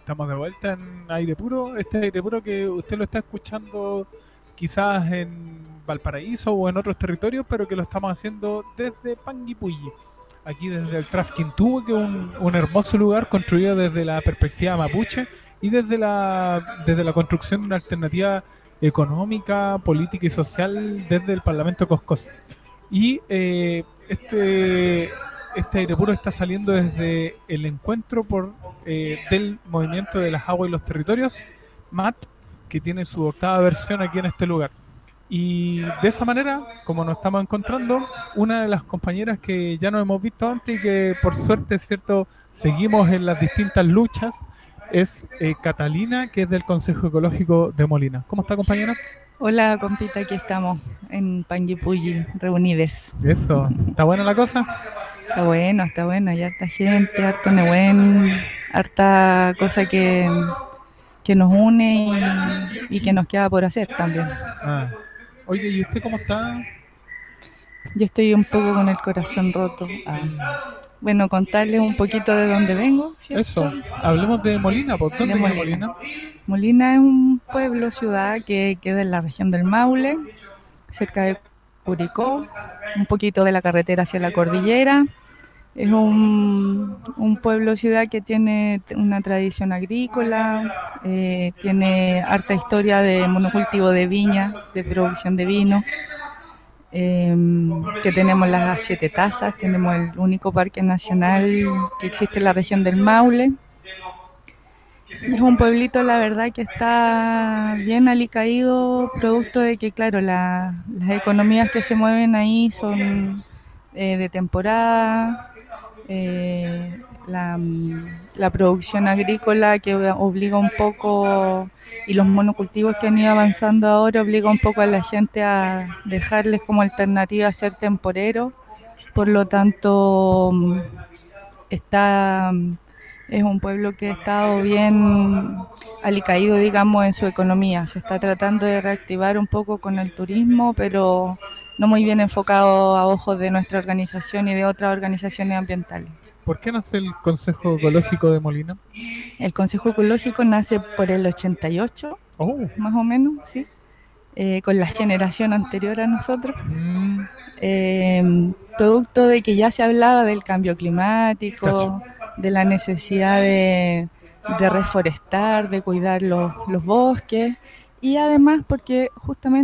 estamos de vuelta en aire puro. Este aire puro que usted lo está escuchando quizás en Valparaíso o en otros territorios, pero que lo estamos haciendo desde Panguipulli, aquí desde el Trafquintúa, que es un hermoso lugar construido desde la perspectiva mapuche y desde la construcción de una alternativa económica, política y social desde el Parlamento Coscos. Y este aire puro está saliendo desde el encuentro del movimiento de las aguas y los territorios, MAT, que tiene su octava versión aquí en este lugar. Y de esa manera, como nos estamos encontrando, una de las compañeras que ya nos hemos visto antes y que por suerte, cierto, seguimos en las distintas luchas, es Catalina, que es del Consejo Ecológico de Molina. ¿Cómo está, compañera? Hola, compita, aquí estamos en Panguipulli, reunides. Eso, ¿está buena la cosa? Está bueno, hay harta gente, harto Nehuen, harta cosa que nos une y que nos queda por hacer también. Ah. Oye, ¿y usted cómo está? Yo estoy un poco con el corazón roto. Bueno, contarles un poquito de dónde vengo, ¿cierto? Eso, hablemos de Molina, ¿por dónde De queda Molina. Molina? Molina es un pueblo, ciudad que queda en la región del Maule, cerca de Curicó, un poquito de la carretera hacia la cordillera. Es un pueblo ciudad que tiene una tradición agrícola, tiene harta historia de monocultivo de viña, de producción de vino, que tenemos las 7 tazas, tenemos el único parque nacional que existe en la región del Maule. Es un pueblito, la verdad, que está bien alicaído, producto de que, claro, las economías que se mueven ahí son de temporada, la producción agrícola que obliga un poco, y los monocultivos que han ido avanzando ahora, obliga un poco a la gente a dejarles como alternativa ser temporero. Por lo tanto, es un pueblo que ha estado bien alicaído, digamos, en su economía. Se está tratando de reactivar un poco con el turismo, pero no muy bien enfocado a ojos de nuestra organización y de otras organizaciones ambientales. ¿Por qué nace el Consejo Ecológico de Molina? El Consejo Ecológico nace por el 88, más o menos, ¿sí? Con la generación anterior a nosotros, producto de que ya se hablaba del cambio climático, de la necesidad de reforestar, de cuidar los bosques, y además porque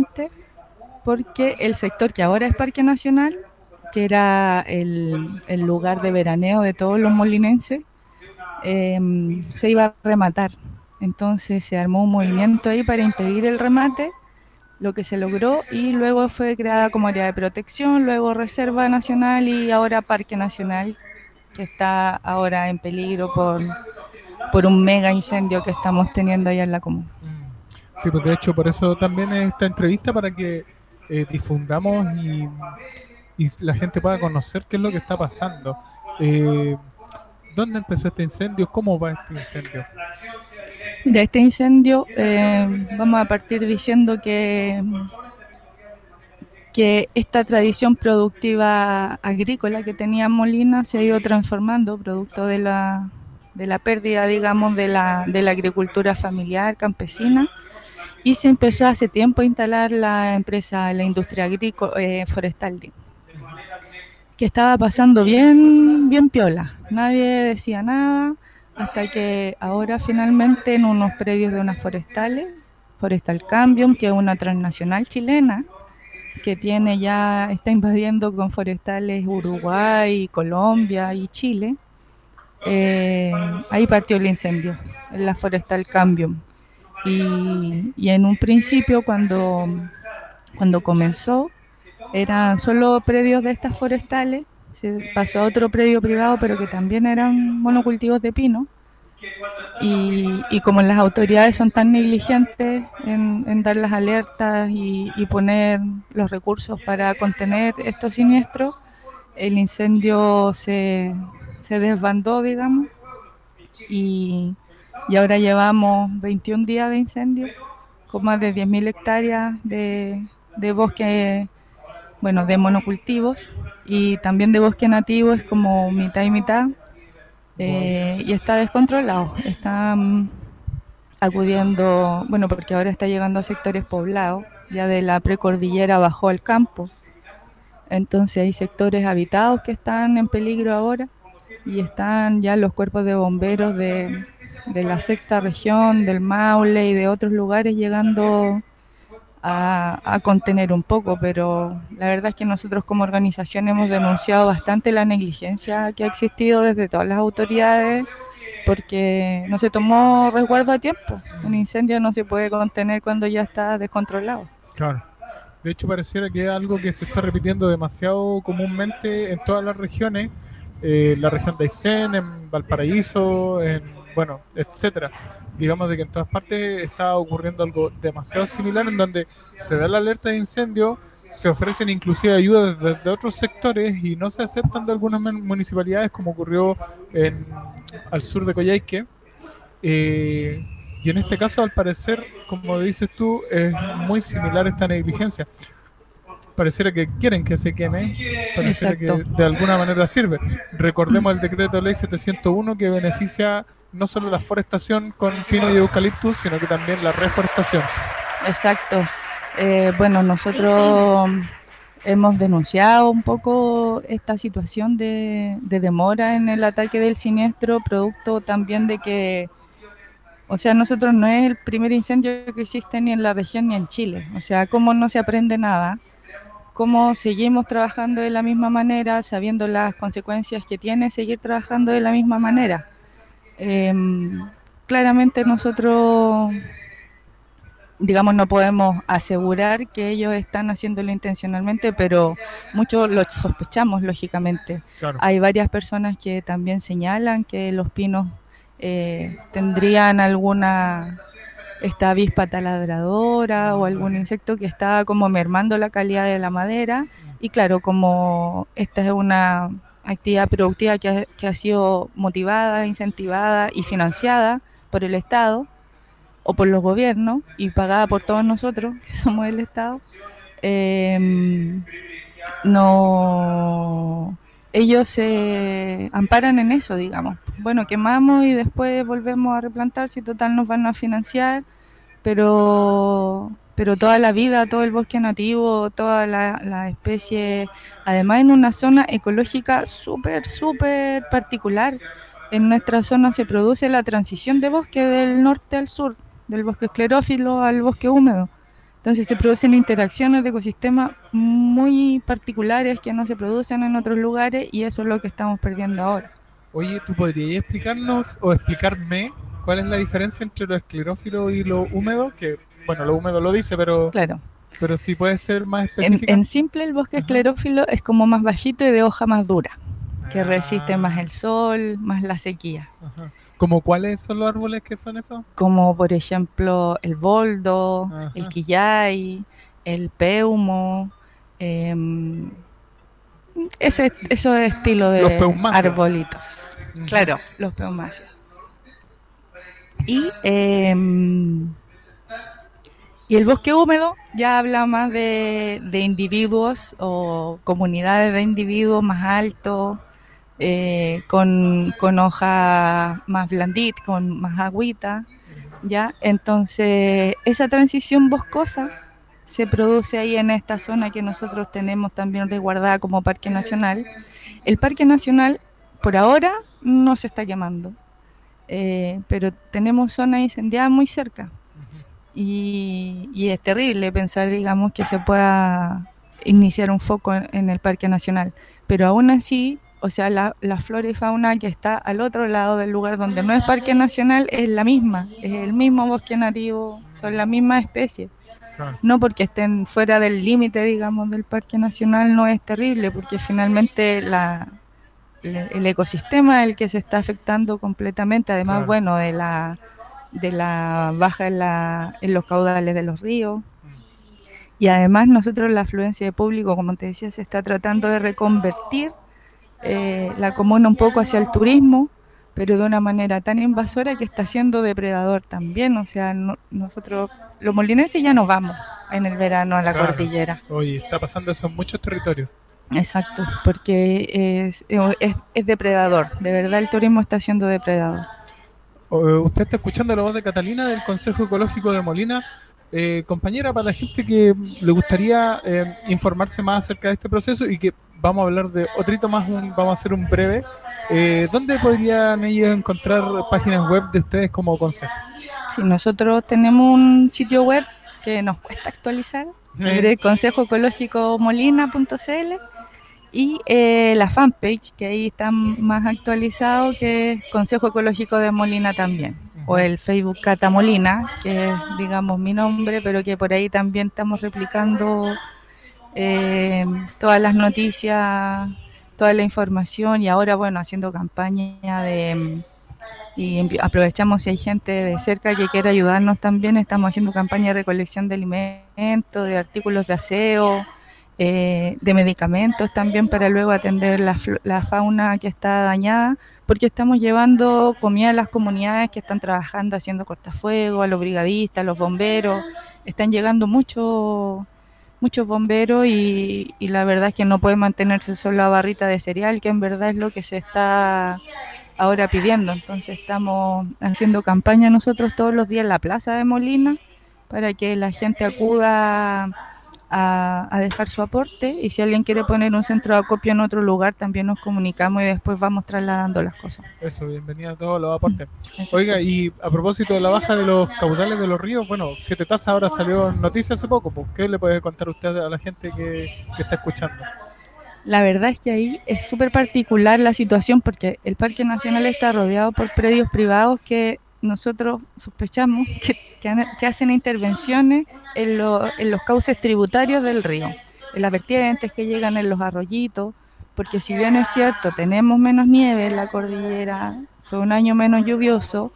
el sector que ahora es Parque Nacional, que era el lugar de veraneo de todos los molinenses, se iba a rematar. Entonces se armó un movimiento ahí para impedir el remate, lo que se logró, y luego fue creada como área de protección, luego Reserva Nacional y ahora Parque Nacional, que está ahora en peligro por un mega incendio que estamos teniendo allá en la comuna. Sí, pues de hecho por eso también es esta entrevista, para que difundamos y la gente pueda conocer qué es lo que está pasando. ¿Dónde empezó este incendio? ¿Cómo va este incendio? Mira, este incendio, vamos a partir diciendo que esta tradición productiva agrícola que tenía Molina se ha ido transformando producto de la pérdida, digamos, de la agricultura familiar campesina, y se empezó hace tiempo a instalar la industria agrícola forestal, que estaba pasando bien piola, nadie decía nada, hasta que ahora finalmente en unos predios de unas forestales, Forestal Cambium, que es una transnacional chilena, que está invadiendo con forestales Uruguay, Colombia y Chile, ahí partió el incendio, en la Forestal Cambium. Y en un principio, cuando comenzó, eran solo predios de estas forestales, se pasó a otro predio privado, pero que también eran monocultivos de pino. Y como las autoridades son tan negligentes en dar las alertas y poner los recursos para contener estos siniestros, el incendio se desbandó, digamos, y ahora llevamos 21 días de incendio, con más de 10.000 hectáreas de bosque, bueno, de monocultivos, y también de bosque nativo, es como mitad y mitad. Y está descontrolado. Están acudiendo, bueno, porque ahora está llegando a sectores poblados, ya de la precordillera bajó al campo. Entonces hay sectores habitados que están en peligro ahora y están ya los cuerpos de bomberos de la sexta región, del Maule y de otros lugares llegando a contener un poco, pero la verdad es que nosotros como organización hemos denunciado bastante la negligencia que ha existido desde todas las autoridades porque no se tomó resguardo a tiempo. Un incendio no se puede contener cuando ya está descontrolado. Claro. De hecho, pareciera que es algo que se está repitiendo demasiado comúnmente en todas las regiones, la región de Aysén, en Valparaíso, bueno, etcétera. Digamos de que en todas partes está ocurriendo algo demasiado similar en donde se da la alerta de incendio, se ofrecen inclusive ayudas desde otros sectores y no se aceptan de algunas municipalidades, como ocurrió al sur de Coyhaique. Y en este caso, al parecer, como dices tú, es muy similar esta negligencia. Pareciera que quieren que se queme, pareciera Exacto. que de alguna manera sirve. Recordemos el decreto de ley 701 que beneficia no solo la forestación con pino y eucaliptus, sino que también la reforestación. Exacto. Bueno, nosotros hemos denunciado un poco esta situación de demora en el ataque del siniestro, producto también de que, o sea, nosotros no es el primer incendio que existe ni en la región ni en Chile. O sea, cómo no se aprende nada, cómo seguimos trabajando de la misma manera, sabiendo las consecuencias que tiene seguir trabajando de la misma manera. Claramente nosotros, digamos, no podemos asegurar que ellos están haciéndolo intencionalmente, pero mucho lo sospechamos, lógicamente. Claro. Hay varias personas que también señalan que los pinos tendrían alguna, esta avispa taladradora o algún insecto que está como mermando la calidad de la madera. Y claro, como esta es una actividad productiva que ha sido motivada, incentivada y financiada por el Estado, o por los gobiernos y pagada por todos nosotros, que somos el Estado, no, ellos se amparan en eso, digamos. Bueno, quemamos y después volvemos a replantar, si total nos van a financiar, pero toda la vida, todo el bosque nativo, toda la especie, además en una zona ecológica súper particular. En nuestra zona se produce la transición de bosque del norte al sur, del bosque esclerófilo al bosque húmedo. Entonces se producen interacciones de ecosistemas muy particulares que no se producen en otros lugares y eso es lo que estamos perdiendo ahora. Oye, ¿tú podrías explicarnos o explicarme cuál es la diferencia entre lo esclerófilo y lo húmedo? Que, bueno, lo húmedo lo dice, pero claro. Pero si puede ser más específica. En simple, el bosque esclerófilo es como más bajito y de hoja más dura, que resiste más el sol, más la sequía. Ajá. ¿Como cuáles son los árboles que son esos? Como por ejemplo el boldo, el quillay, el peumo, esos estilos de arbolitos. Claro, los peumáceos. Y el bosque húmedo ya habla más de individuos o comunidades de individuos más altos, con hoja más blandita, con más agüita, ¿ya? Entonces, esa transición boscosa se produce ahí en esta zona que nosotros tenemos también resguardada como Parque Nacional. El Parque Nacional, por ahora, no se está quemando, pero tenemos zonas incendiadas muy cerca. Y es terrible pensar, digamos, que se pueda iniciar un foco en el Parque Nacional. Pero aún así, o sea, la flora y fauna que está al otro lado del lugar donde no es Parque Nacional es la misma, es el mismo bosque nativo, son la misma especie. Claro. No porque estén fuera del límite, digamos, del Parque Nacional no es terrible, porque finalmente el ecosistema es el que se está afectando completamente, además, claro, bueno, de la baja en los caudales de los ríos. Y además nosotros la afluencia de público, como te decía, se está tratando de reconvertir la comuna un poco hacia el turismo, pero de una manera tan invasora que está siendo depredador también. O sea, nosotros los molinenses ya nos vamos en el verano a la, claro, cordillera. Oye, está pasando eso en muchos territorios. Exacto, porque es depredador, de verdad el turismo está siendo depredador. Usted está escuchando la voz de Catalina del Consejo Ecológico de Molina. Compañera, para la gente que le gustaría informarse más acerca de este proceso y que vamos a hablar de otrito más, vamos a hacer un breve. ¿Dónde podrían ellos encontrar páginas web de ustedes como consejo? Sí, nosotros tenemos un sitio web que nos cuesta actualizar, consejoecologicomolina.cl, y la fanpage, que ahí está más actualizado, que es Consejo Ecológico de Molina también, o el Facebook Cata Molina, que es, digamos, mi nombre, pero que por ahí también estamos replicando todas las noticias, toda la información, y ahora, bueno, haciendo campaña y aprovechamos si hay gente de cerca que quiere ayudarnos también. Estamos haciendo campaña de recolección de alimentos, de artículos de aseo, de medicamentos también, para luego atender la fauna que está dañada, porque estamos llevando comida a las comunidades que están trabajando haciendo cortafuegos, a los brigadistas, a los bomberos. Están llegando muchos bomberos y la verdad es que no puede mantenerse solo a barrita de cereal, que en verdad es lo que se está ahora pidiendo. Entonces estamos haciendo campaña nosotros todos los días en la plaza de Molina para que la gente acuda a dejar su aporte, y si alguien quiere poner un centro de acopio en otro lugar también nos comunicamos y después vamos trasladando las cosas. Eso, bienvenido a todos los aportes. Oiga, y a propósito de la baja de los caudales de los ríos, bueno, Siete Tazas ahora salió en noticias hace poco, pues, ¿qué le puede contar usted a la gente que está escuchando? La verdad es que ahí es súper particular la situación, porque el Parque Nacional está rodeado por predios privados que nosotros sospechamos que hacen intervenciones en los cauces tributarios del río, en las vertientes que llegan en los arroyitos, porque si bien es cierto, tenemos menos nieve en la cordillera, fue un año menos lluvioso,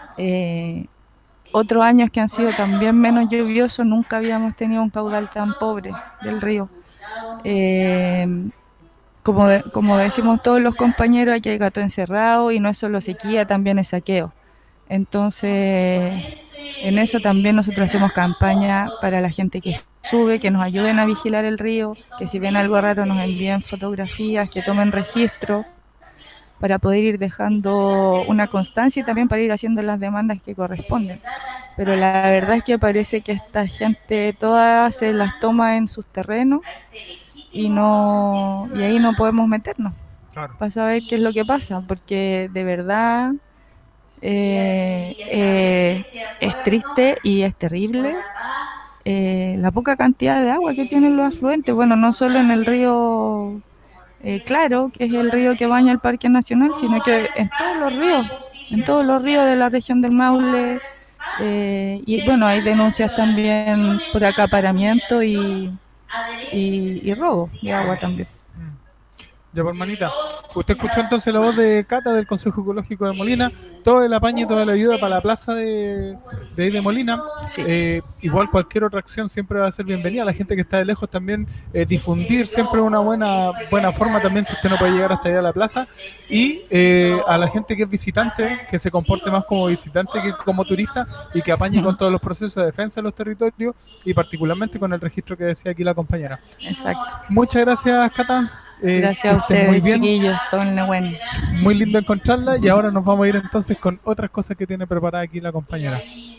otros años que han sido también menos lluviosos, nunca habíamos tenido un caudal tan pobre del río. Como decimos todos los compañeros, aquí hay gato encerrado, y no es solo sequía, también es saqueo. Entonces, en eso también nosotros hacemos campaña para la gente que sube, que nos ayuden a vigilar el río, que si ven algo raro nos envíen fotografías, que tomen registro, para poder ir dejando una constancia y también para ir haciendo las demandas que corresponden. Pero la verdad es que parece que esta gente toda se las toma en sus terrenos y ahí no podemos meternos, claro, para saber qué es lo que pasa, porque de verdad es triste y es terrible la poca cantidad de agua que tienen los afluentes. Bueno, no solo en el río Claro, que es el río que baña el Parque Nacional, sino que en todos los ríos de la región del Maule. Y bueno, hay denuncias también por acaparamiento y robo de agua también. Ya, por manita. Usted escuchó entonces la voz de Cata del Consejo Ecológico de Molina, todo el apaño y toda la ayuda para la plaza de Molina. Sí. Igual cualquier otra acción siempre va a ser bienvenida. La gente que está de lejos también, difundir siempre una buena forma también, si usted no puede llegar hasta allá a la plaza. Y a la gente que es visitante, que se comporte más como visitante que como turista, y que apañe con todos los procesos de defensa de los territorios, y particularmente con el registro que decía aquí la compañera. Exacto. Muchas gracias, Cata. Gracias a ustedes, chiquillos, todo en bueno. Muy lindo encontrarla, y ahora nos vamos a ir entonces con otras cosas que tiene preparada aquí la compañera.